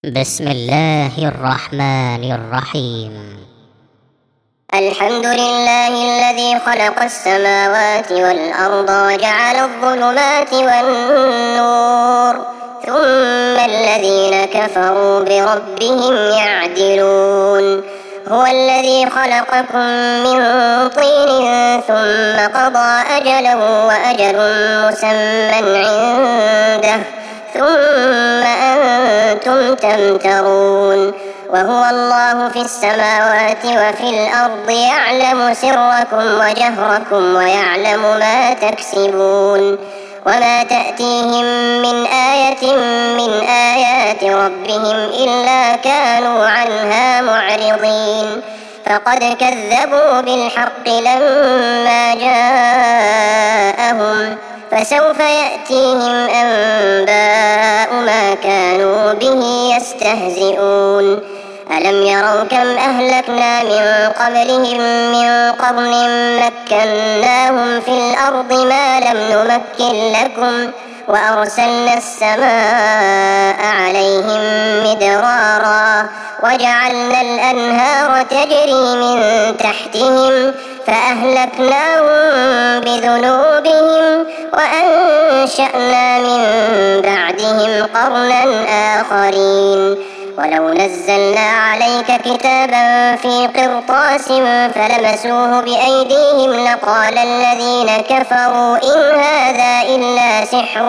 بسم الله الرحمن الرحيم. الحمد لله الذي خلق السماوات والأرض وجعل الظلمات والنور ثم الذين كفروا بربهم يعدلون. هو الذي خلقكم من طين ثم قضى أجلا وأجل مسمى عنده ثم أنتم تمترون. وهو الله في السماوات وفي الأرض يعلم سركم وجهركم ويعلم ما تكسبون. وما تأتيهم من آية من آيات ربهم إلا كانوا عنها معرضين. فقد كذبوا بالحق لما جاءهم فسوف يأتيهم أنباء ما كانوا به يستهزئون. ألم يروا كم أهلكنا من قبلهم من قرن مكناهم في الأرض ما لم نمكن لكم وأرسلنا السماء عليهم مدرارا وجعلنا الأنهار تجري من تحتهم فأهلكناهم بذنوبهم وأنشأنا من بعدهم قرنا آخرين. ولو نزلنا عليك كتابا في قرطاس فلمسوه بأيديهم لقال الذين كفروا إن هذا إلا سحر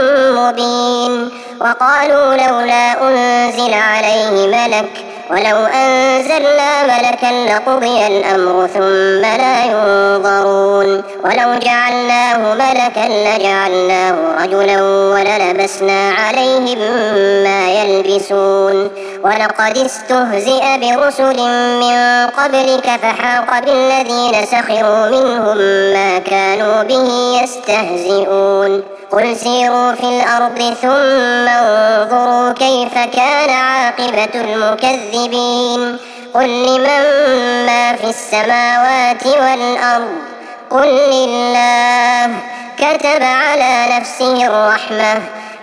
مبين. وقالوا لولا أنزل عليه ملك ولو أنزلنا ملكا لقضي الأمر ثم لا ينظرون. ولو جعلناه ملكا لجعلناه رجلا وللبسنا عليهم ما يلبسون. ولقد استهزئ برسل من قبلك فحاق بالذين سخروا منهم ما كانوا به يستهزئون. قل سيروا في الأرض ثم انظروا كيف كان عاقبة المكذبين. قل لمن ما في السماوات والأرض قل لله كتب على نفسه الرحمة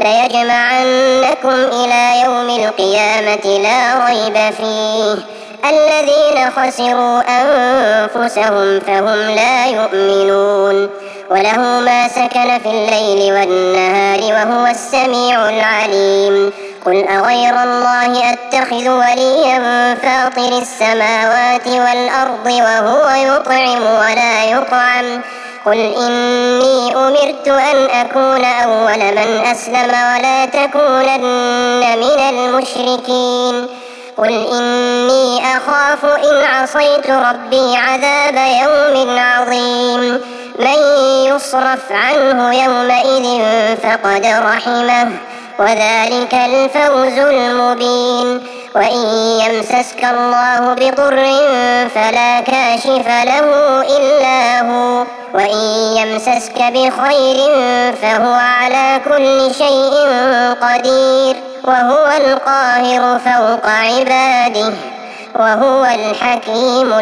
ليجمعنكم إلى يوم القيامة لا ريب فيه. الذين خسروا أنفسهم فهم لا يؤمنون. وله ما سكن في الليل والنهار وهو السميع العليم. قل أغير الله أتخذ وليا فاطر السماوات والأرض وهو يطعم ولا يطعم. قل إني أمرت أن أكون أول من أسلم ولا تكونن من المشركين. قل إني أخاف إن عصيت ربي عذاب يوم عظيم. من يصرف عنه يومئذ فقد رحمه وذلك الفوز المبين. وإن يمسسك الله بضر فلا كاشف له إلا هو وإن يمسسك بخير فهو على كل شيء قدير وهو القاهر فوق عباده وهو الحكيم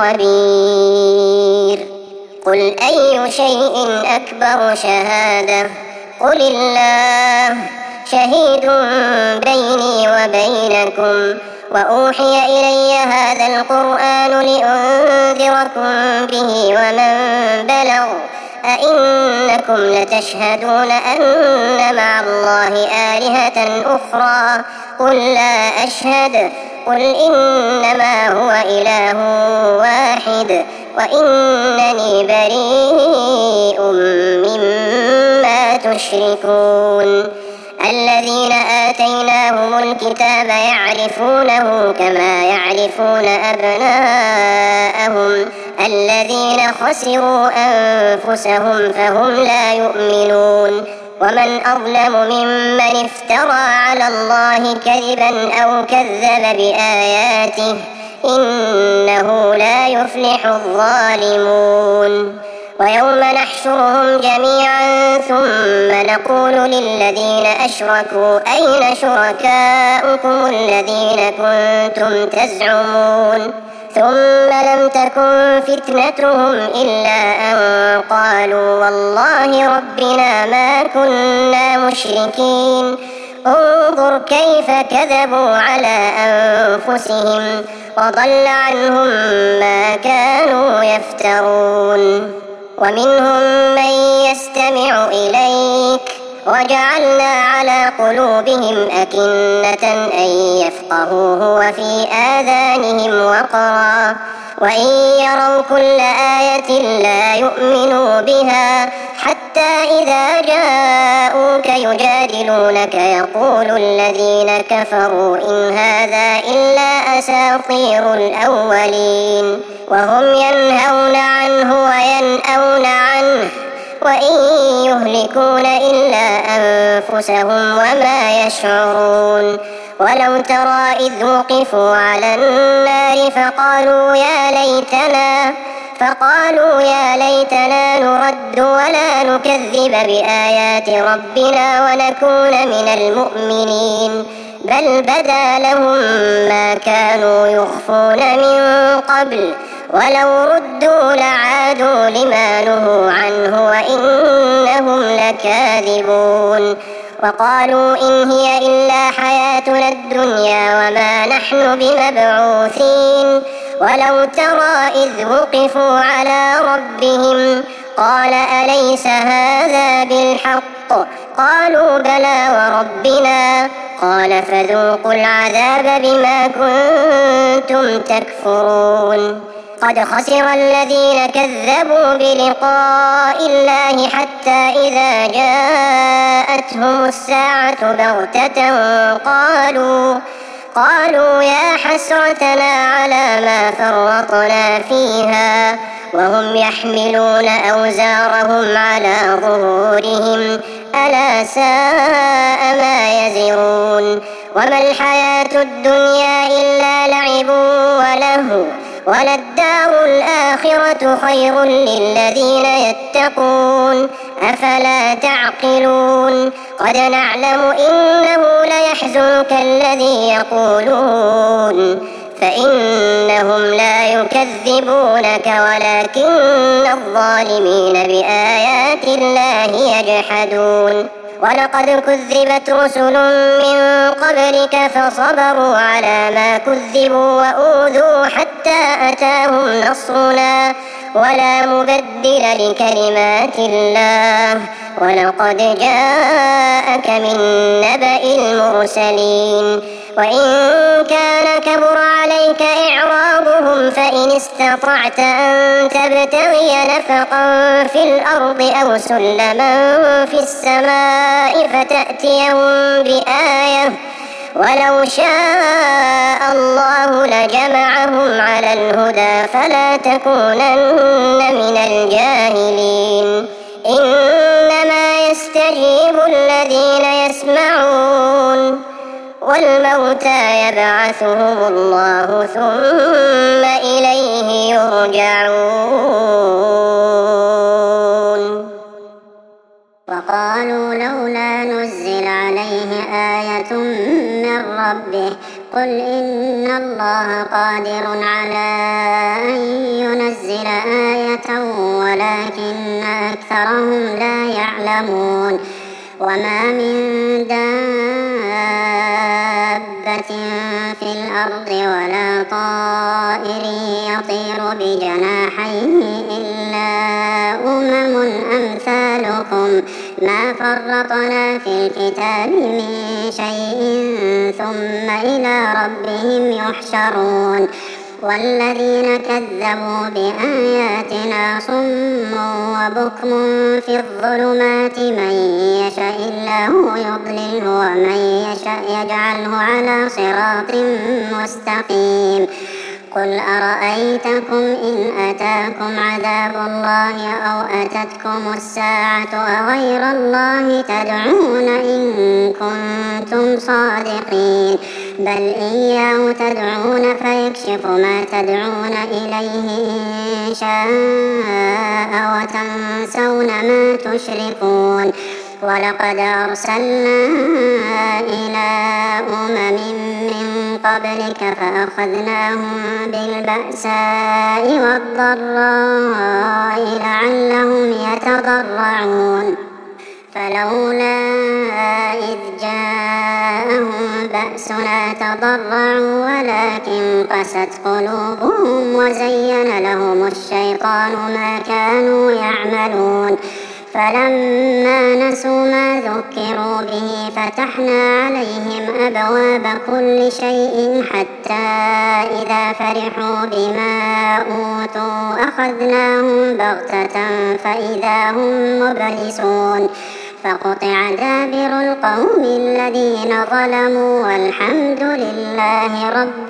الخبير. قل أي شيء أكبر شهادة قل الله شهيد بيني وبينكم. وأوحي إلي هذا القرآن لأنذركم به ومن بلغ أئنكم لتشهدون أن مع الله آلهة أخرى قل لا أشهد. قل إنما هو إله واحد وإنني بريء مما تشركون. الذين آتيناهم الكتاب يعرفونه كما يعرفون أبناءهم الذين خسروا أنفسهم فهم لا يؤمنون. ومن أظلم ممن افترى على الله كذبا أو كذب بآياته إنه لا يفلح الظالمون. ويوم نحشرهم جميعا ثم نقول للذين أشركوا أين شركاؤكم الذين كنتم تزعمون ثم لم تكن فتنتهم إلا أن قالوا والله ربنا ما كنا مشركين. انظر كيف كذبوا على أنفسهم وضل عنهم ما كانوا يفترون. ومنهم من يستمع إليك وجعلنا على قلوبهم أكنة أن يفقهوه وفي آذانهم وقرا وإن يروا كل آية لا يؤمنوا بها حتى إذا جاءوك يجادلونك يقول الذين كفروا إن هذا إلا أساطير الأولين وهم ينهون عنه وينأون عنه وإن يهلكون إلا أنفسهم وما يشعرون. ولو ترى إذ وقفوا على النار فقالوا يا ليتنا نرد ولا نكذب بآيات ربنا ونكون من المؤمنين بل بدا لهم ما كانوا يخفون من قبل ولو ردوا لعادوا لما نهوا عنه وإنهم لكاذبون. وقالوا إن هي إلا حياتنا الدنيا وما نحن بمبعوثين. ولو ترى إذ وقفوا على ربهم قال أليس هذا بالحق قالوا بلى وربنا قال فذوقوا العذاب بما كنتم تكفرون. قد خسر الذين كذبوا بلقاء الله حتى إذا جاءتهم الساعة بغتة قالوا يا حسرتنا على ما فرطنا فيها وهم يحملون أوزارهم على ظهورهم ألا ساء ما يزرون. وما الحياة الدنيا إلا لعب ولهو وللدار الآخرة خير للذين يتقون أفلا تعقلون. قد نعلم إنه ليحزنك الذي يقولون فإنهم لا يكذبونك ولكن الظالمين بآيات الله يجحدون. ولقد كذبت رسل من قبلك فصبروا على ما كذبوا وأوذوا حتى أتاهم نصرنا ولا مبدل لكلمات الله ولقد جاءك من نبأ المرسلين. وإن كان كبر عليك إعراضهم فإن استطعت أن تبتغي نفقا في الأرض أو سلما في السماء فتأتيهم بآية ولو شاء الله لجمعهم على الهدى فلا تكونن من الجاهلين. إنما يستجيب الذين يسمعون والموتى يبعثهم الله ثم إليه يرجعون. وقالوا لولا نزل عليه آية من ربه قل إن الله قادر على أن ينزل آية ولكن أكثرهم لا يعلمون. وما من دابة في الأرض ولا طائر يطير بجناحيه إلا أمثالكم ما فرطنا في الكتاب من شيء ثم إلى ربهم يحشرون. والذين كذبوا بآياتنا صم وبكم في الظلمات من يشاء الله يضلله ومن يشاء يجعله على صراط مستقيم. قل أرأيتكم إن أتاكم عذاب الله أو أتتكم الساعة أغير الله تدعون إن كنتم صادقين بل إياه تدعون فيكشف ما تدعون إليه إن شاء وتنسون ما تشركون. ولقد أرسلنا إلى من قبلك فأخذناهم بالبأساء والضراء لعلهم يتضرعون فلولا إذ جاءهم بأسنا تضرعوا ولكن قست قلوبهم وزين لهم الشيطان ما كانوا يعملون فلما نسوا ما ذكروا به فتحنا عليهم أبواب كل شيء حتى إذا فرحوا بما أوتوا أخذناهم بغتة فإذا هم مبلسون فقطع دابر القوم الذين ظلموا والحمد لله رب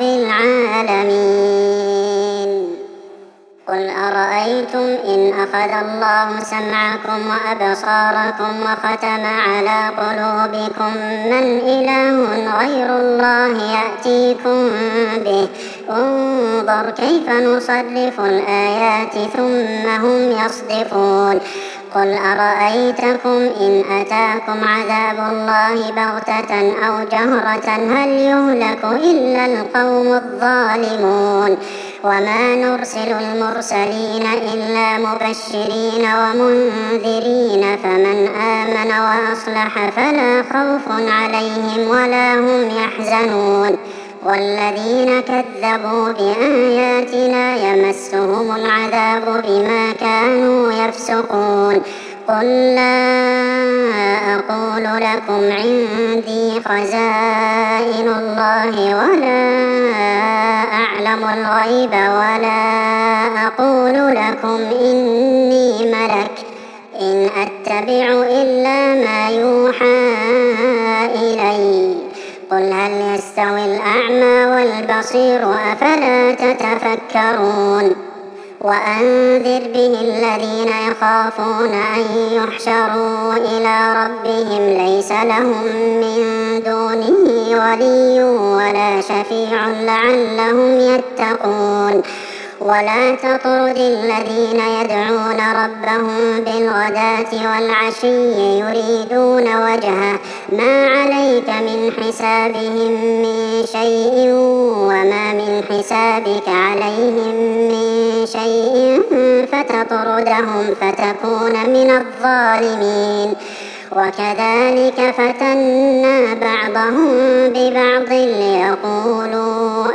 العالمين. قل أرأيتم إن أخذ الله سمعكم وأبصاركم وختم على قلوبكم من إله غير الله يأتيكم به انظر كيف نصرف الآيات ثم هم يصدفون. قل أرأيتكم إن أتاكم عذاب الله بغتة أو جهرة هل يهلك إلا القوم الظالمون وما نرسل المرسلين إلا مبشرين ومنذرين فمن آمن وأصلح فلا خوف عليهم ولا هم يحزنون والذين كذبوا بآياتنا يمسهم العذاب بما كانوا يفسقون. قل لا أقول لكم عندي خزائن الله ولا أعلم الغيب ولا أقول لكم إني ملك إن أتبع إلا ما يوحى إلي. قل هل يستوي الأعمى والبصير أفلا تتفكرون. وأنذر به الذين يخافون أن يحشروا إلى ربهم ليس لهم من دونه ولي ولا شفيع لعلهم يتقون. ولا تطرد الذين يدعون ربهم بالغداة والعشي يريدون وجهه ما عليك من حسابهم من شيء وما من حسابك عليهم من شيء فتطردهم فتكون من الظالمين. وكذلك فتنا بعضهم ببعض ليقولوا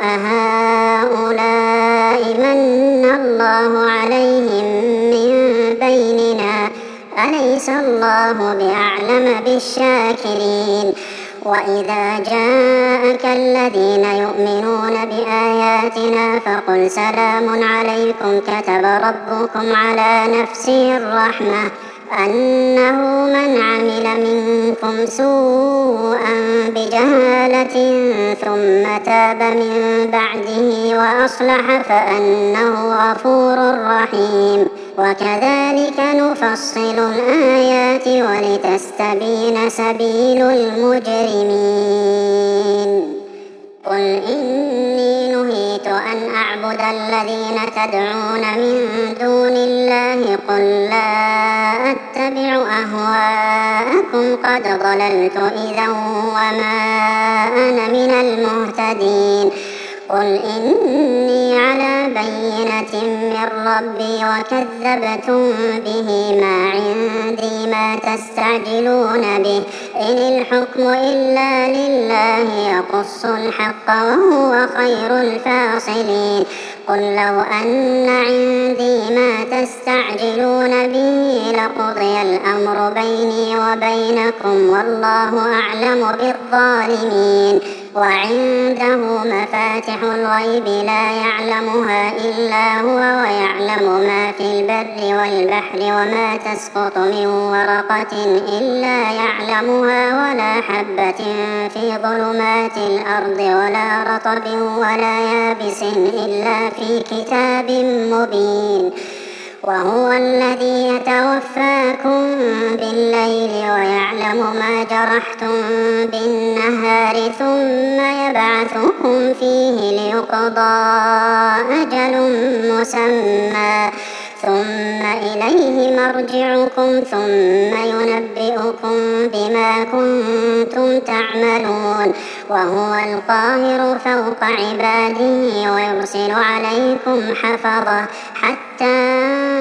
أهؤلاء من الله عليهم من بيننا أليس الله بأعلم بالشاكرين. وإذا جاءك الذين يؤمنون بآياتنا فقل سلام عليكم كتب ربكم على نفسه الرحمة أنه من عمل منكم سوءا بجهالة ثم تاب من بعده وأصلح فأنه غفور رحيم. وكذلك نفصل الآيات ولتستبين سبيل المجرمين. قل إني نهيت أن أعبد الذين تدعون من دون الله قل لا أتبع أهواءكم قد ضللت إذا وما أنا من المهتدين. قل إني على بينة من ربي وكذبتم به ما عندي ما تستعجلون به إن الحكم إلا لله يقص الحق وهو خير الفاصلين. قل لو أن عندي ما تستعجلون به لقضي الأمر بيني وبينكم والله أعلم بالظالمين. وعنده مفاتح الغيب لا يعلمها إلا هو ويعلم ما في البر والبحر وما تسقط من ورقة إلا يعلمها ولا حبة في ظلمات الأرض ولا رطب ولا يابس إلا في كتاب مبين. وهو الذي يتوفاكم بالليل ويعلم ما جرحتم بالنهار ثم يبعثكم فيه ليقضى أجل مسمى ثم إليه مرجعكم ثم ينبئكم بما كنتم تعملون. وهو القاهر فوق عباده ويرسل عليكم حفظة حتى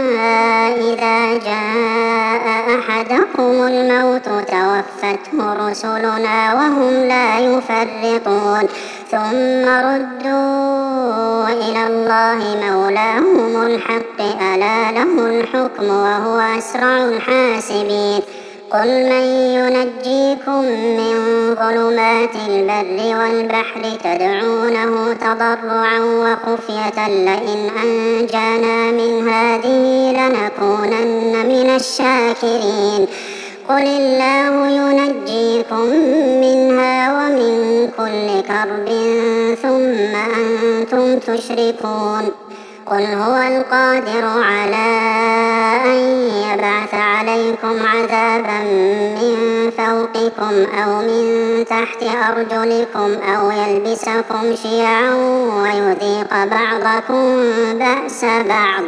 إذا جاء أحدكم الموت توفته رسلنا وهم لا يفرطون ثم ردوا إلى الله مولاهم الحق ألا له الحكم وهو أسرع الحاسبين قل من ينجيكم من ظلمات البر والبحر تدعونه تضرعا وخفية لئن أنجانا من هذه لنكونن من الشاكرين قل الله ينجيكم منها ومن كل كرب ثم أنتم تشركون قل هو القادر على أن يبعث عليكم عذابا من فوقكم أو من تحت أرجلكم أو يلبسكم شيعا ويذيق بعضكم بأس بعض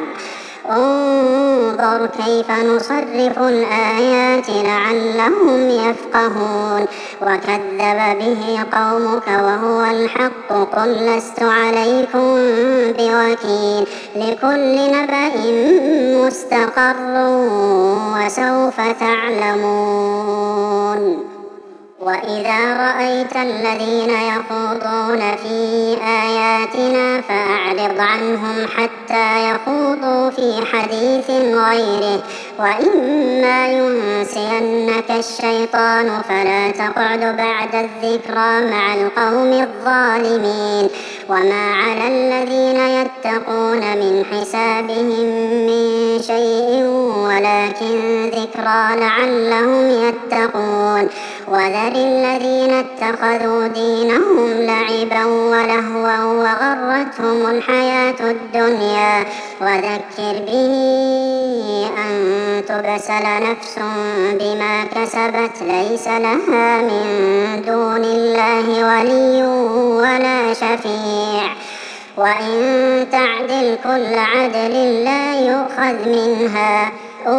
انظر كيف نصرف الآيات لعلهم يفقهون وكذب به قومك وهو الحق قل لست عليكم بوكيل لكل نبأ مستقر وسوف تعلمون وإذا رأيت الذين يخوضون في آياتنا فأعرض عنهم حتى يخوضوا في حديث غيره وإما ينسينك الشيطان فلا تقعد بعد الذكرى مع القوم الظالمين وما على الذين يتقون من حسابهم من شيء ولكن ذكرى لعلهم يتقون وذر الذين اتخذوا دينهم لعبا ولهوا وغرتهم الحياة الدنيا وذكر به أن تبسل نفس بما كسبت ليس لها من دون الله ولي ولا شفيع وإن تعدل كل عدل لا يؤخذ منها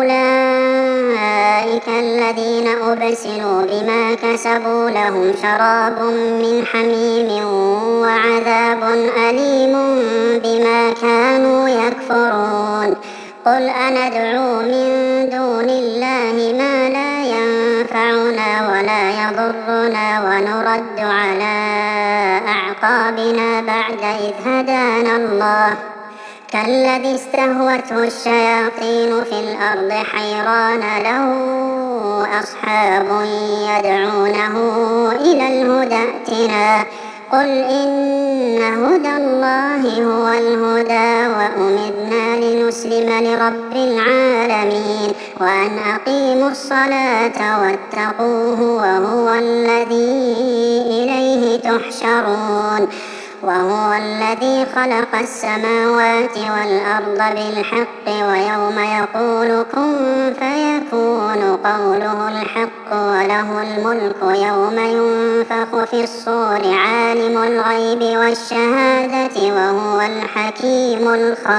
أولئك الذين أبسلوا بما كسبوا لهم شراب من حميم وعذاب أليم بما كانوا يكفرون قل أندعو من دون الله ما لا ينفعنا ولا يضرنا ونرد على أعقابنا بعد إذ هدانا الله كالذي استهوته الشياطين في الأرض حيران له أصحاب يدعونه إلى الهدى ائتنا قل إن هدى الله هو الهدى وأمرنا لنسلم لرب العالمين وأن أقيموا الصلاة واتقوه وهو الذي إليه تحشرون وهو الذي خلق السماوات والأرض بالحق ويوم يقول كن فيكون قوله الحق وله الملك يوم ينفخ في الصور عالم الغيب والشهادة وهو الحكيم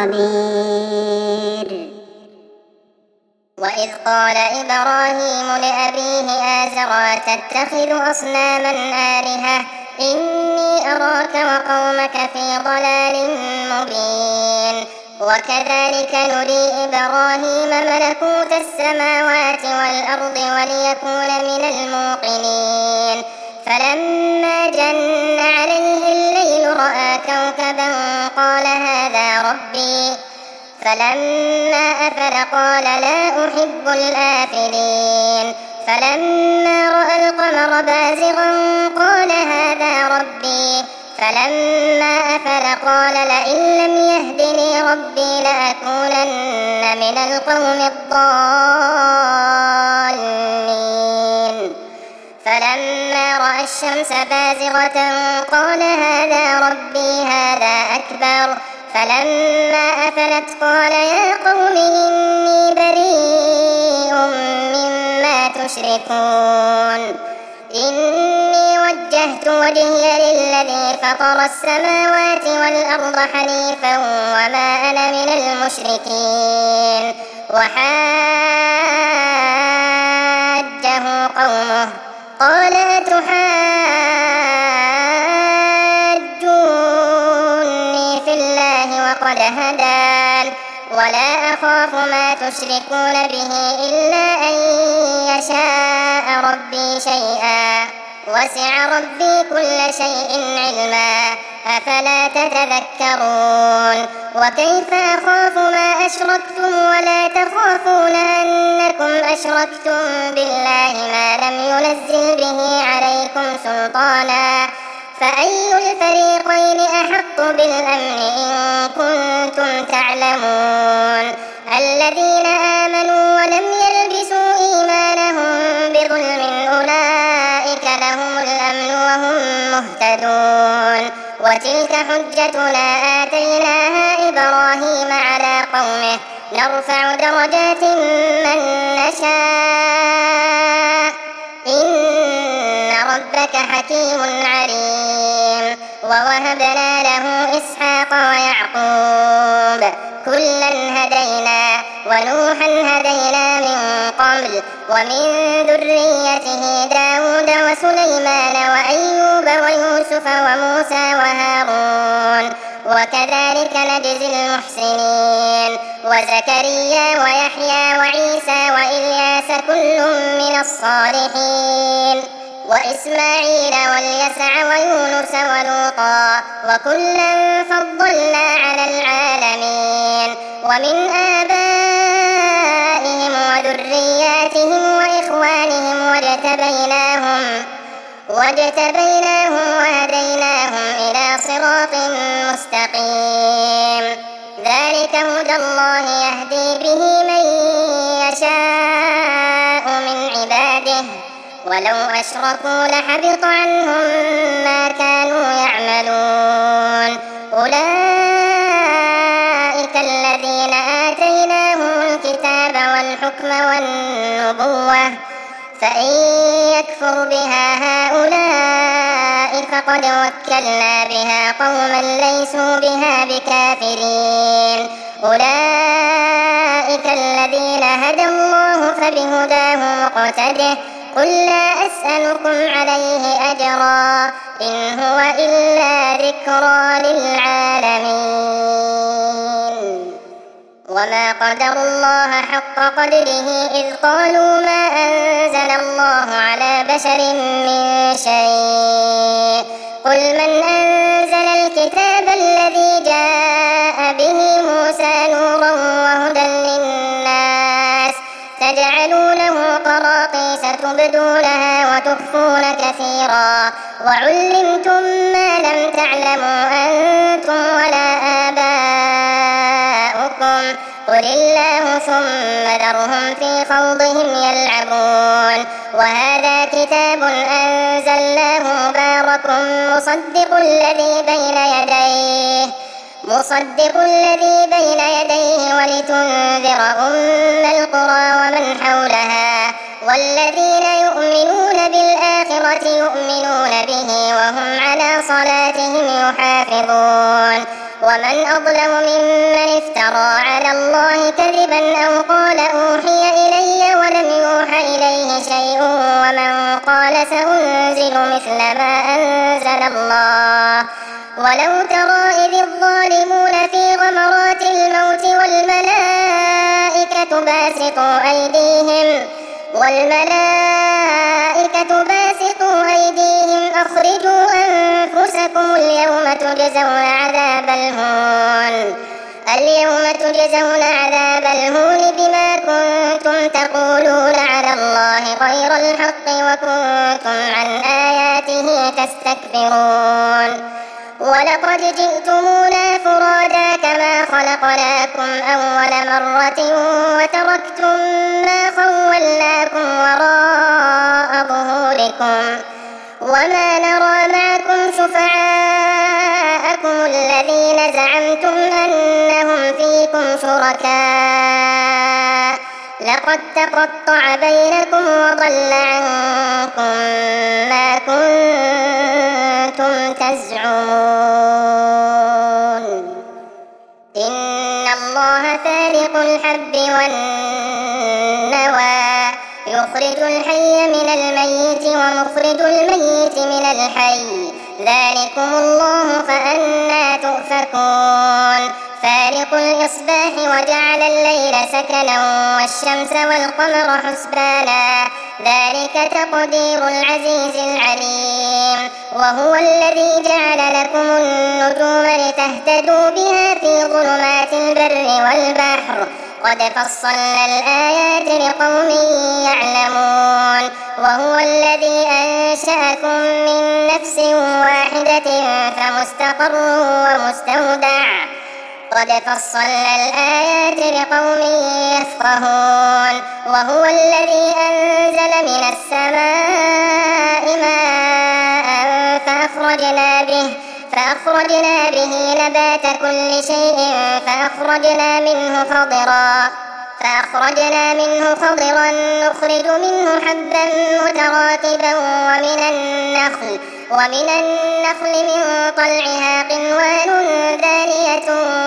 الخبير وإذ قال إبراهيم لأبيه آزر تتخذ أصناما آلهة إني أراك وقومك في ضلال مبين وكذلك نري إبراهيم ملكوت السماوات والأرض وليكون من الموقنين فلما جن عليه الليل رأى كوكبا قال هذا ربي فلما أفل قال لا أحب الآفلين فلما رأى القمر بازغا قال هذا ربي فلما أفل قال لئن لم يهدني ربي لأكونن من القوم الضالين فلما رأى الشمس بازغة قال هذا ربي هذا أكبر فلما أفلت قال يا قوم إني بريء مما تشركون إني وجهت وجهي للذي فطر السماوات والأرض حنيفا وما أنا من المشركين وحاجه قومه قال أتحاجوني في الله وقد هدان ولا أخاف ما تشركون به إلا أن يشاء ربي شيئا وسع ربي كل شيء علما أفلا تتذكرون وكيف أخاف ما أشركتم ولا تخافون أنكم أشركتم بالله ما لم ينزل به عليكم سلطانا فأي الفريقين أحق بالأمن إن كنتم تعلمون الذين آمنوا ولم يلبسوا إيمانهم بظلم أولئك لهم الأمن وهم مهتدون وتلك حجتنا آتيناها إبراهيم على قومه نرفع درجات من نشاء إن ربك حكيم عليم ووهبنا له إسحاق ويعقوب كلا هدينا ونوحا هدينا من قبل ومن ذريته داود وسليمان وأيوب ويوسف وموسى وهارون وكذلك نجزي المحسنين وزكريا ويحيى وعيسى وإلياس كل من الصالحين وإسماعيل واليسع ويونس ولوطا وكلا فضلنا على العالمين ومن آبائهم وذرياتهم وإخوانهم واجتبيناهم وهديناهم إلى صراط مستقيم ذلك هدى الله يهدي به من يشاء من عباده ولو أشركوا لحبط عنهم ما كانوا يعملون أولئك الذين آتيناهم الكتاب والحكم والنبوة فإن يكفر بها هؤلاء فقد وكلنا بها قوما ليسوا بها بكافرين أولئك الذين هدى الله فبهداه مقتده قل لا أسألكم عليه أجرا إن هو إلا ذكرى للعالمين وما قدروا الله حق قدره إذ قالوا ما أنزل الله على بشر من شيء قل من أنزل الكتاب الذي جاء به موسى نورا وهدى للناس تجعلونه قراطيس تبدونها وتخفون كثيرا وعلمتم ما لم تعلموا أنتم ولا آباؤكم قل الله ثم ذرهم في خوضهم يلعبون وهذا كتاب أنزلناه مبارك مصدق الذي بين يديه ولتنذر أم القرى ومن حولها والذين يؤمنون بالآخرة يؤمنون به وهم على صلاتهم يحافظون ومن أظلم ممن افترى على الله كذبا أو قال أوحي إلي ولم يوحى إليه شيء ومن قال سأنزل مثل ما أنزل الله ولو ترى إذ الظالمون في غمرات الموت والملائكة باسطوا أيديهم أخرجوا أنفسكم اليوم تجزون عذاب الهون بما كنتم تقولون على الله غير الحق وكنتم عن آياته تستكبرون ولقد جئتمونا فرادا كما خلقناكم أول مرة وتركتم ما خولناكم وراء ظهوركم وما نرى معكم شفعاءكم الذين زعمتم أنهم فيكم شركاء لقد تقطع بينكم وضل عنكم ما كنتم تزعمون إن الله فارق الحب والنوى يخرج الحي من الميت ومخرج الميت من الحي ذلكم الله فأنى تؤفكون فالق الإصباح وجعل الليل سكنا والشمس والقمر حسبانا ذلك تقدير العزيز العليم وهو الذي جعل لكم النجوم لتهتدوا بها في ظلمات البر والبحر قد فصلنا الآيات لقوم يعلمون وهو الذي أنشأكم من نفس واحدة فمستقر ومستودع قد فصلنا الآيات لقوم يفقهون وهو الذي أنزل من السماء ماء فأخرجنا به نبات كل شيء فأخرجنا منه خضرا نخرج منه حبا متراكبا ومن النخل من طلعها قنوان دانية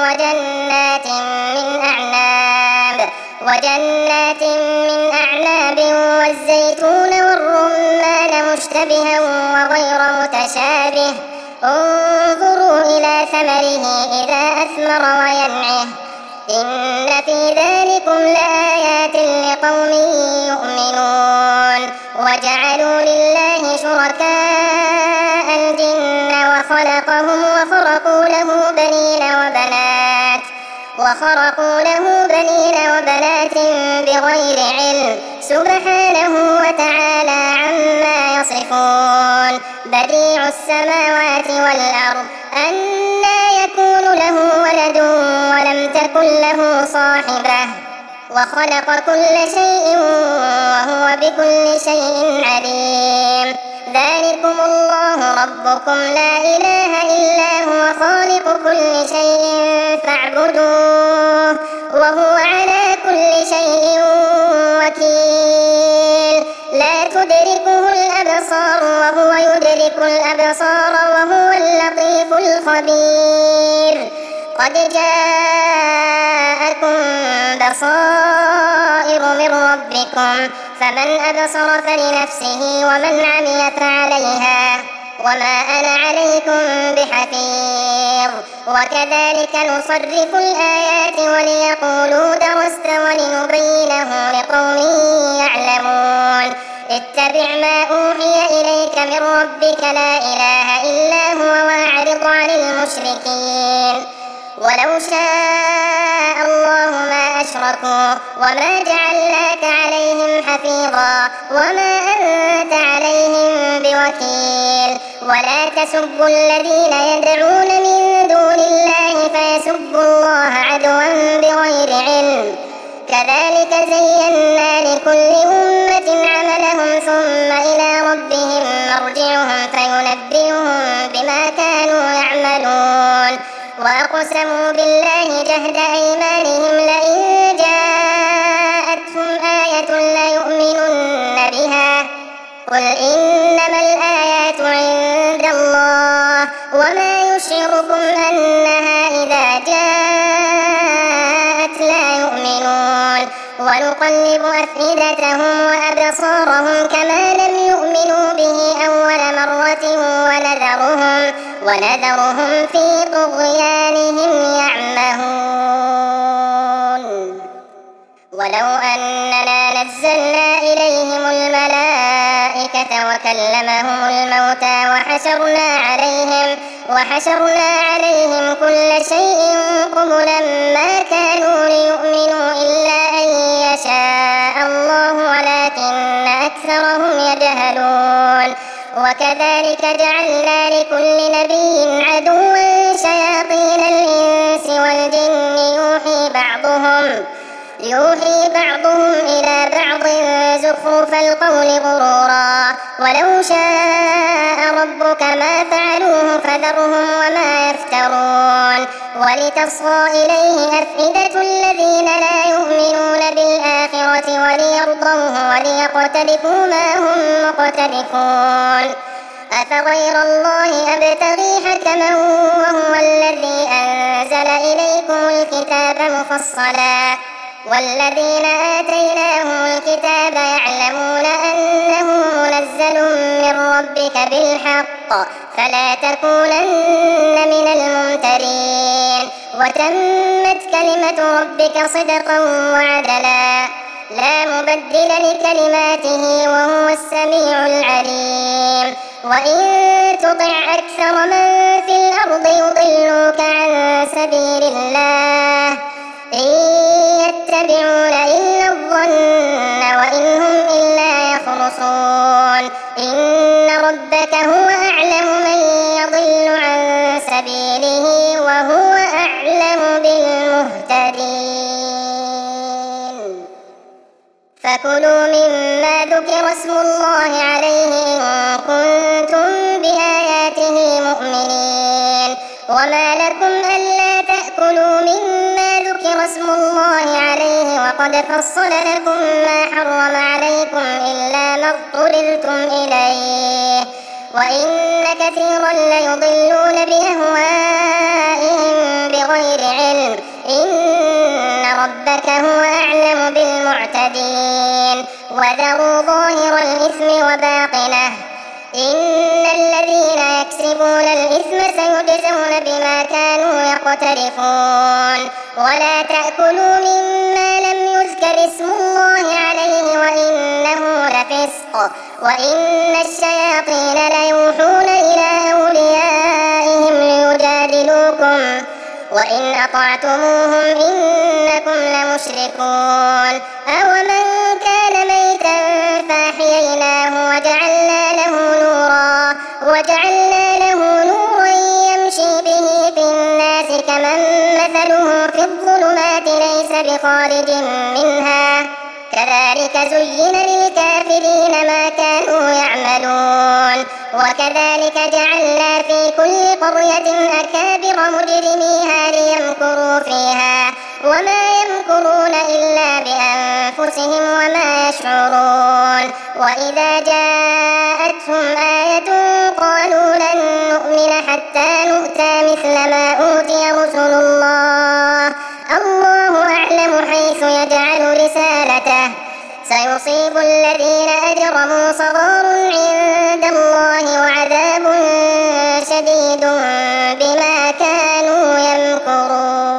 وجنات من أعناب والزيتون والرمان مشتبها وغير متشابه انظروا إلى ثمره إذا أثمر وينعه إن في ذلكم لآيات لقوم يؤمنون وجعلوا لله شركاء الجن وخلقهم وخرقوا له بنين وبنات بغير علم سبحانه وتعالى عما يصفون بديع السماوات والأرض أنى يكون له ولد ولم تكن له صاحبة وخلق كل شيء وهو بكل شيء عليم ذلكم الله ربكم لا إله إلا هو خالق كل شيء فاعبدوه وهو على كل شيء وكيل لا تدركه الأبصار وهو يدرك الأبصار وهو اللطيف الخبير قد جاءكم بصائر من ربكم فمن أبصر فلنفسه ومن عمي فعليها وما أنا عليكم بحفيظ وكذلك نصرف الآيات وليقولوا درست ولنبينه لقوم يعلمون اتبع ما أوحي إليك من ربك لا إله إلا هو وأعرض عن المشركين ولو شاء الله ما أشركوا وما جعلناك عليهم حفيظا وما أنت عليهم بوكيل ولا تسبوا الذين يدعون من دون الله فيسبوا الله عدوا بغير علم كذلك زينا لكل أمة عملهم ثم إلى ربهم مرجعهم فينبئهم بما كانوا يعملون وأقسموا بالله جهد أيمانهم لئن جاءتهم آية ليؤمنن بها قل إنما الآيات عند الله وما يشعركم أنها إذا جاءت لا يؤمنون ونقلب أفئدتهم وأبصارهم كما لم يؤمنوا به أول مرة ونذرهم في طغيانهم يعمهون ولو أننا نزلنا إليهم الملائكة وكلمهم الموتى وحشرنا عليهم كل شيء قبلا ما كانوا ليؤمنوا إلا أن يشاء الله ولكن أكثرهم يجهلون وكذلك جعلنا لكل نبي عدوا شياطين الإنس والجن يوحي بعضهم إلى بعض زخرف القول غرورا ولو شاء ربك ما فعلوه فذرهم وما يفترون ولتصغى إليه أفئدة الذين لا يؤمنون بالآخرة وليرضوه وليقترفوا ما هم مقترفون أفغير الله أبتغي حكما وهو الذي أنزل إليكم الكتاب مفصلا والذين آتيناهم الكتاب يعلمون أنه منزل من ربك بالحق فلا تكونن من الممترين وتمت كلمة ربك صدقا وعدلا لا مبدل لكلماته وهو السميع العليم وإن تطع أكثر من في الأرض يضلوك عن سبيل الله إن يتبعون إلا الظن وإن هم إلا يخرصون إن ربك هو أعلم من يضل عن سبيله وهو أعلم بالمهتدين فكلوا مما ذكر اسم الله عليه إن كنتم بآياته مؤمنين وما لكم ألا تأكلوا مما ذكر اسم الله عليه وقد فصل لكم ما حرم عليكم إلا ما اضطررتم إليه وإن كثيرا ليضلون بأهوائهم بغير علم إن ربك هو أعلم بالمعتدين وذروا ظاهر الإثم وباطنه إن الذين يكسبون الإثم سيجزون بما كانوا يقترفون ولا تأكلوا مما لم يذكر اسم الله عليه وإنه لفسق وإن الشياطين ليوحون إلى أوليائهم ليجادلوكم وإن أطعتموهم إنكم لمشركون أومن كان ميتا فأحييناه وجعلنا له نورا يمشي به في الناس كمن مثله في الظلمات ليس بخارج منها كذلك زين للكافرين ما كانوا يعملون وكذلك جعلنا في كل قرية أكابر مجرميها ليمكروا فيها وما يمكرون إلا بأنفسهم وما يشعرون وإذا جاءتهم آية قالوا لن نؤمن حتى نؤتى مثل ما أوتي رسل الله أعلم حيث يجعل رسالته سيصيب الذين أجرموا صغار عند الله وعذاب شديد بما كانوا يمكرون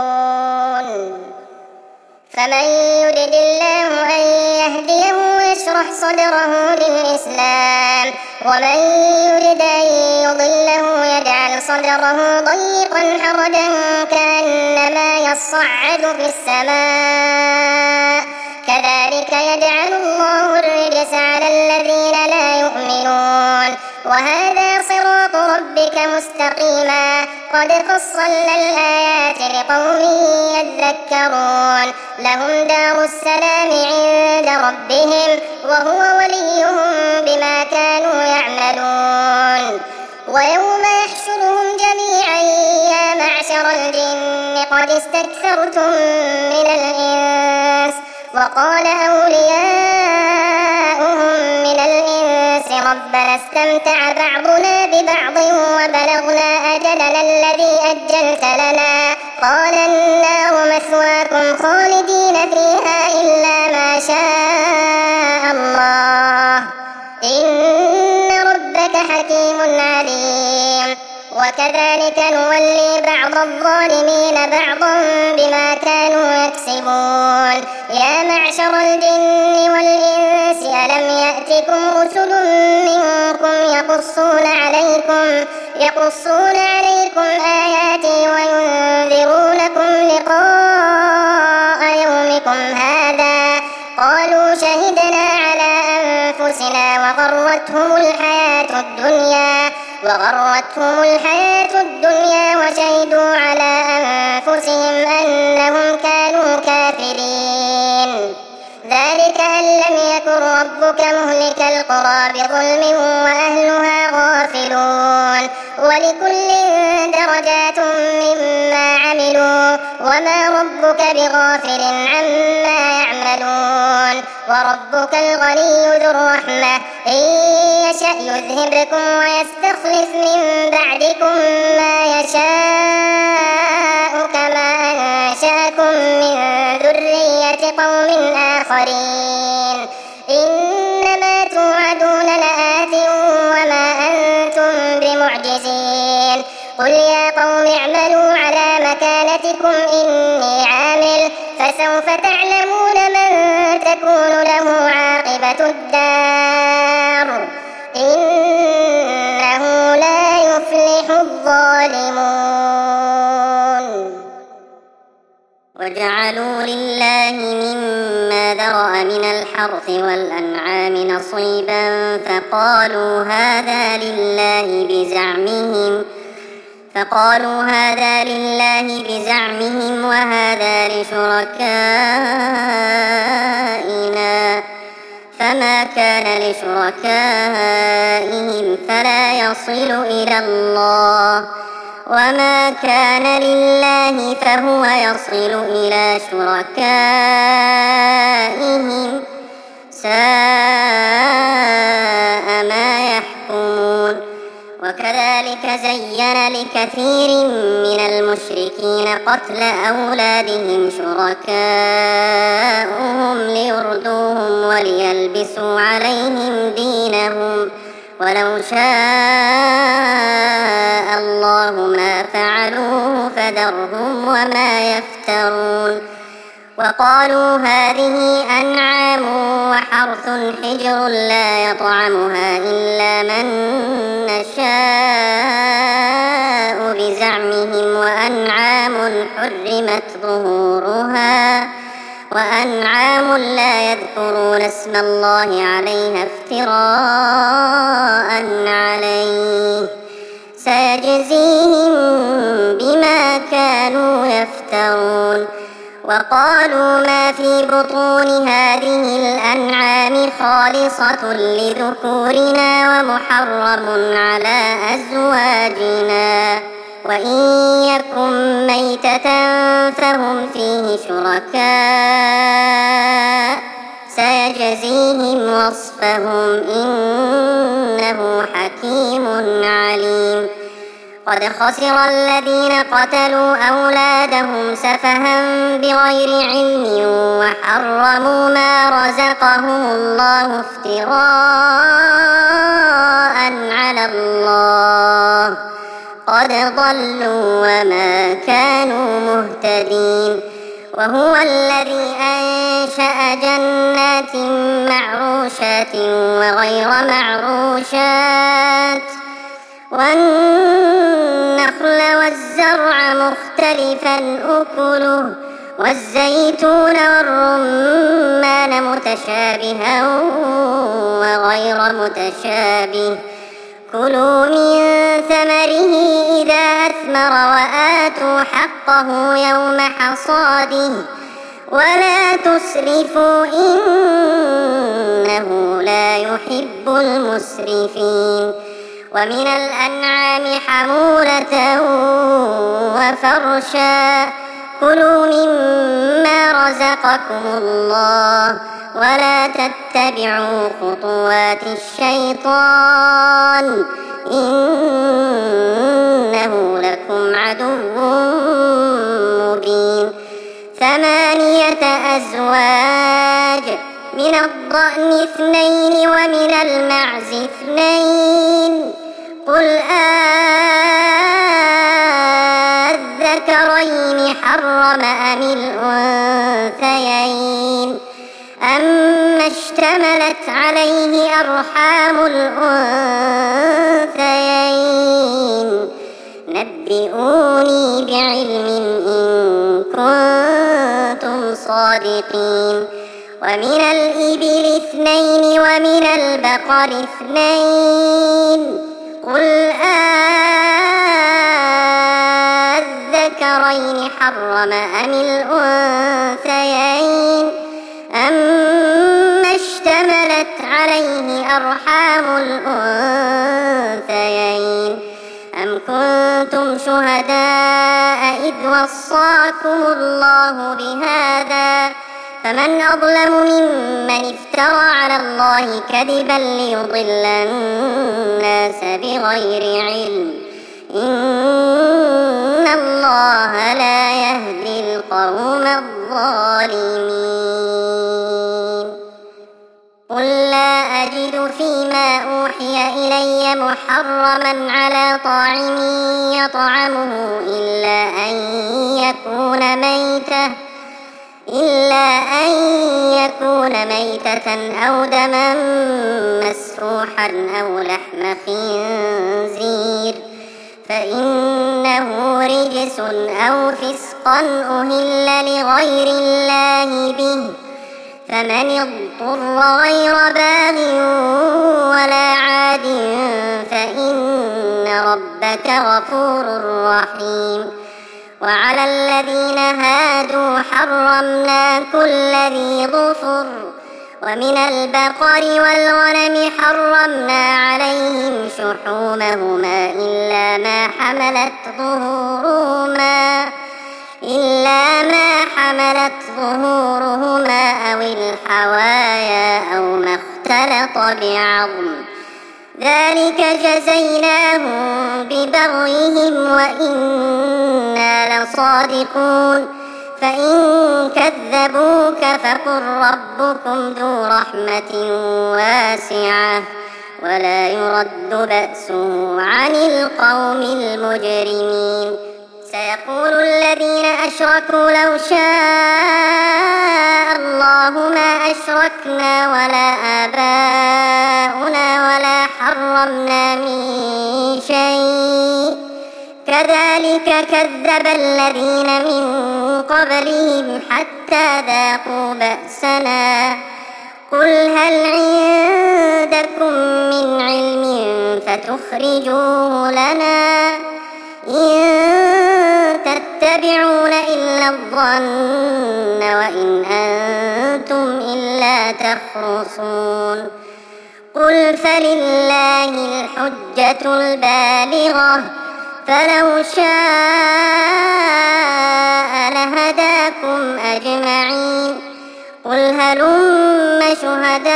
فمن يرد الله أن يهديه يشرح صدره للإسلام ومن يرد أن يضله يجعل صدره ضيقا حرجا كأنما يصعد في السماء كذلك يجعل الله الرجس على الذين لا يؤمنون وهذا صراط ربك مستقيما قد فصلنا الآيات لقوم يذكرون لهم دار السلام عند ربهم وهو وليهم بما كانوا يعملون ويوم يحشرهم جميعا يا معشر الجن قد استكثرتم من الإنس وقال أولياؤهم من الإنس ربنا استمتع بعضنا ببعض وبلغنا أجلنا الذي أجلت لنا قال النار مثواكم خالدين فيها إلا ما شاء الله إن ربك حكيم عليم وكذلك نولي بعض الظالمين بعضا بما كانوا يكسبون يا معشر الجن والإنس ألم يأتكم رسل منكم يقصون عليكم آياتي وينذرونكم لقاء يومكم هذا قالوا شهدنا على أنفسنا وغرتهم الحياة الدنيا وشهدوا على أنفسهم أنهم كانوا كافرين ذلك أن لم يكن ربك مهلك القرى بظلم وأهلها غافلون ولكل درجات مما عملوا وما ربك بغافل عما يعملون وربك الغني ذو الرحمة إن يشأ يذهبكم ويستخلف من بعدكم ما يشاء كما أنشأكم من ذرية قوم آخرين إنما توعدون لآت وما أنتم بمعجزين قل يا قوم اعملوا على مكانتكم إني عامل فسوف تعلمون من تكون له عاقبة الدار إنه لا يفلح الظالمون. وجعلوا لله مما ذرأ من الحرث والأنعام نصيبا فقالوا هذا لله بزعمهم وهذا لشركائنا فما كان لشركائهم فلا يصل إلى الله وما كان لله فهو يصل إلى شركائهم ساء ما يحكمون. وكذلك زين لكثير من المشركين قتل أولادهم شركاؤهم ليردوهم وليلبسوا عليهم دينهم ولو شاء الله ما فعلوه فذرهم وما يفترون. وقالوا هذه أنعام وحرث حجر لا يطعمها إلا من نشاء بزعمهم وأنعام لا يذكرون اسم الله عليها افتراء عليه سيجزيهم بما كانوا يفترون. وقالوا ما في بطون هذه الأنعام خالصة لذكورنا ومحرم على أزواجنا وإن يكن ميتة فهم فيه شركاء سيجزيهم وصفهم إنه حكيم عليم. قد خسر الذين قتلوا أولادهم سفها بغير علم وحرموا ما رزقهم الله افتراء على الله قد ضلوا وما كانوا مهتدين. وهو الذي أنشأ جنات معروشات وغير معروشات والنخل والزرع مختلفا أكله والزيتون والرمان متشابها وغير متشابه كلوا من ثمره إذا أثمر وآتوا حقه يوم حصاده ولا تسرفوا إنه لا يحب المسرفين. ومن الأنعام حمولة وفرشا كلوا مما رزقكم الله ولا تتبعوا خطوات الشيطان إنه لكم عدو مبين. 8 أزواج من الضأن 2 ومن المعز 2 قل أذكرين حرم أم الأنثيين أما اشتملت عليه أرحام الأنثيين نبئوني بعلم إن كنتم صادقين. ومن الإبل 2 ومن البقر 2 قل أذكرين حرم أم الأنثيين أما اشتملت عليه أرحام الأنثيين أم كنتم شهداء إذ وصاكم الله بهذا فمن أظلم ممن افترى على الله كذبا ليضل الناس بغير علم إن الله لا يهدي القوم الظالمين. قل لا أجد فيما أوحي إلي محرما على طاعم يطعمه إلا أن يكون ميتة أو دما مسفوحا أو لحم خنزير فإنه رجس أو فسقا أهل لغير الله به، فمن اضطر غير باغ ولا عاد فإن ربك غفور رحيم. وعلى الذين هادوا حرمنا كل ذي ظفر، ومن البقر والغنم حرمنا عليهم شحومهما إلا ما حملت ظهورهما أو الحوايا أو ما اختلط بعظم، ذلك جزيناهم ببغيهم وإنا لصادقون. فإن كذبوك فقل ربكم ذو رحمة واسعة ولا يرد بأسه عن القوم المجرمين. سيقول الذين أشركوا لو شاء الله ما أشركنا ولا آباؤنا ولا حرمنا من شيء كذلك كذب الذين من قبلهم حتى ذاقوا بأسنا. قل هل عندكم من علم فتخرجوه لنا؟ إن تتبعون إلا الظن وإن أنتم إلا تخرصون. قل فلله الحجة البالغة فلو شاء لهداكم أجمعين. قل هلم شهداءكم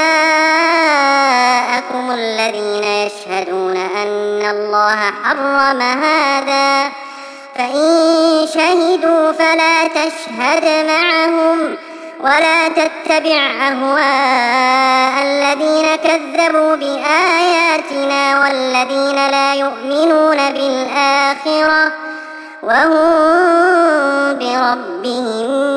الذين يشهدون أن الله حرم هذا، فإن شهدوا فلا تشهد معهم ولا تتبع أهواء الذين كذبوا بآياتنا والذين لا يؤمنون بالآخرة وهم بربهم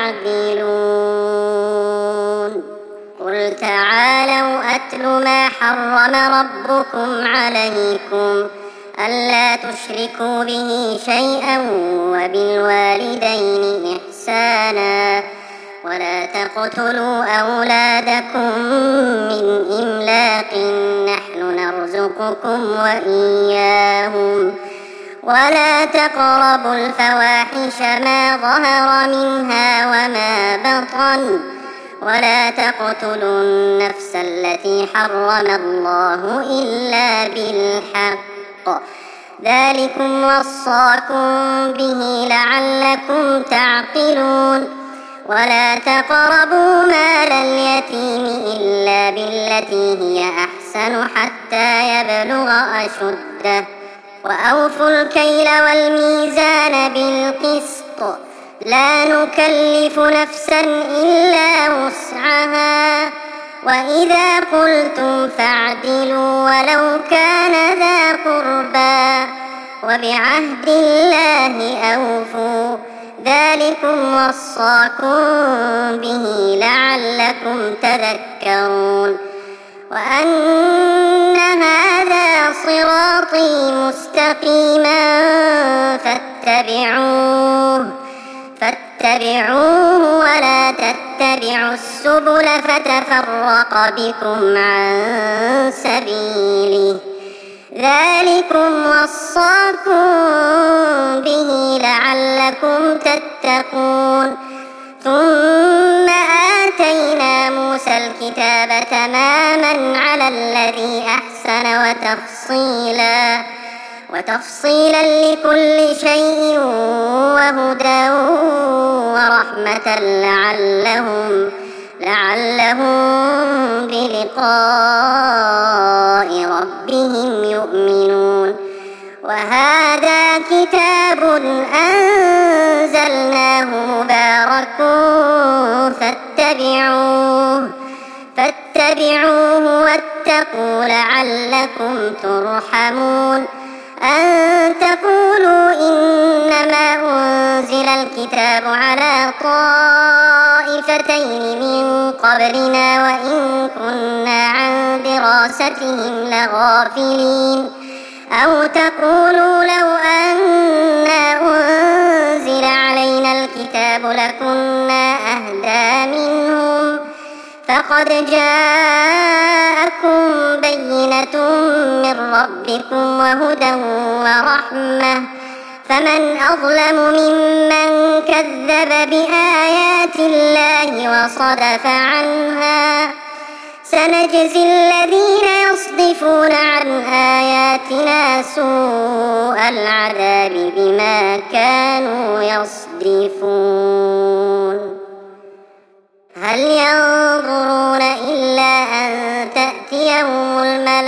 يعدلون. قل تعالوا أتل ما حرم ربكم عليكم ألا تشركوا به شيئا وبالوالدين إحسانا ولا تقتلوا أولادكم من إملاق نحن نرزقكم وإياهم ولا تقربوا الفواحش ما ظهر منها وما بطن ولا تقتلوا النفس التي حرم الله إلا بالحق ذلكم وصاكم به لعلكم تعقلون. ولا تقربوا مال اليتيم إلا بالتي هي أحسن حتى يبلغ أشده وأوفوا الكيل والميزان بالقسط لا نكلف نفسا إلا وسعها وإذا قلتم فاعدلوا ولو كان ذا قربى وبعهد الله أوفوا ذلكم وصاكم به لعلكم تذكرون. وأن هذا صراطي مستقيما فاتبعوه ولا تتبعوا السبل فتفرق بكم عن سبيله ذلكم وصاكم به لعلكم تتقون. ثم آتينا موسى الكتاب تماما على الذي أحسن وتفصيلا لكل شيء وهدى ورحمة لعلهم بلقاء ربهم يؤمنون. وهذا كتاب أنزلناه مبارك فاتبعوه واتقوا واتقوا لعلكم ترحمون أن تقولوا إنما أنزل الكتاب على طائفتين من قبلنا وإن كنا عن دراستهم لغافلين أو تقولوا لو أنا أنزل علينا الكتاب لكنا أهدى منهم فقد جاءكم بينة من ربكم وهدى ورحمة فمن أظلم ممن كذب بآيات الله وصدف عنها سنجزي الذين يصدفون عن آياتنا سوء العذاب بما كانوا يصدفون هل ينظرون إلا أن تأتيهم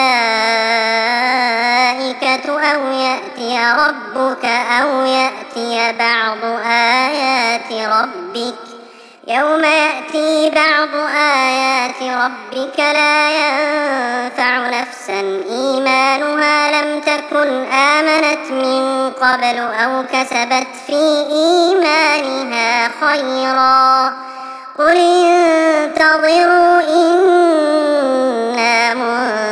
الملائكة أو يأتي ربك أو يأتي بعض آيات ربك يوم يأتي بعض آيات ربك لا ينفع نفسا إيمانها لم تكن آمنت من قبل أو كسبت في إيمانها خيرا قل انتظروا إنا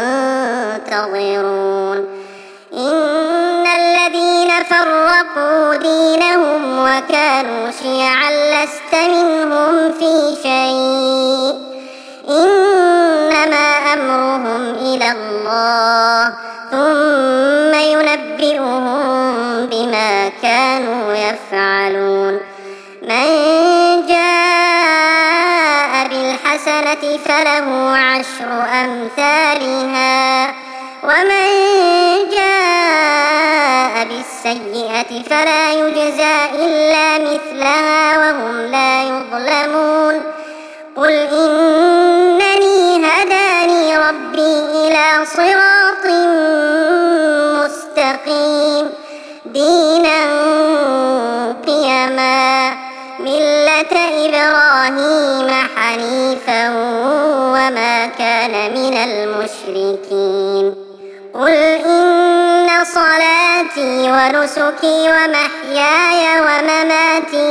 منتظرون إن الذين فرقوا دينهم وكانوا شيعا لست منهم في شيء إنما أمرهم إلى الله ثم ينبئهم بما كانوا يفعلون من جاء بالحسنة فله عشر أمثالها ومن جاء بالسيئة فلا يجزى إلا مثلها وهم لا يظلمون قل إنني هداني ربي إلى صراط مستقيم دينا قيما ملة إبراهيم حنيفا وما كان من المشركين قل إن صلاتي ونسكي ومحياي ومماتي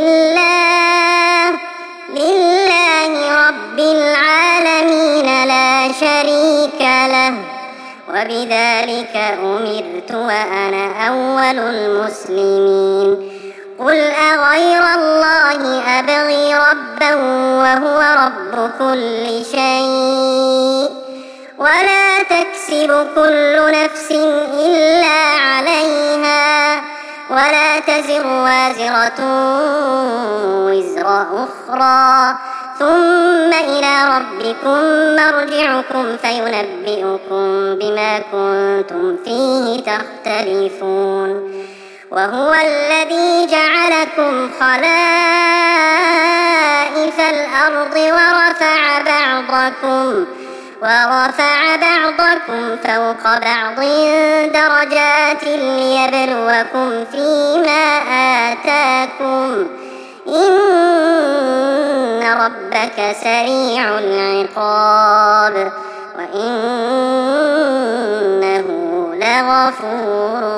لله رب العالمين لا شريك له وبذلك أمرت وأنا أول المسلمين قل أغير الله أبغي ربا وهو رب كل شيء ولا تكسب كل نفس إلا عليها ولا تزر وازرة وزر أخرى ثم إلى ربكم مرجعكم فينبئكم بما كنتم فيه تختلفون وهو الذي جعلكم خلائف الأرض ورفع بعضكم فوق بعض درجات ليبلوكم فيما آتاكم إن ربك سريع العقاب وإنه لغفور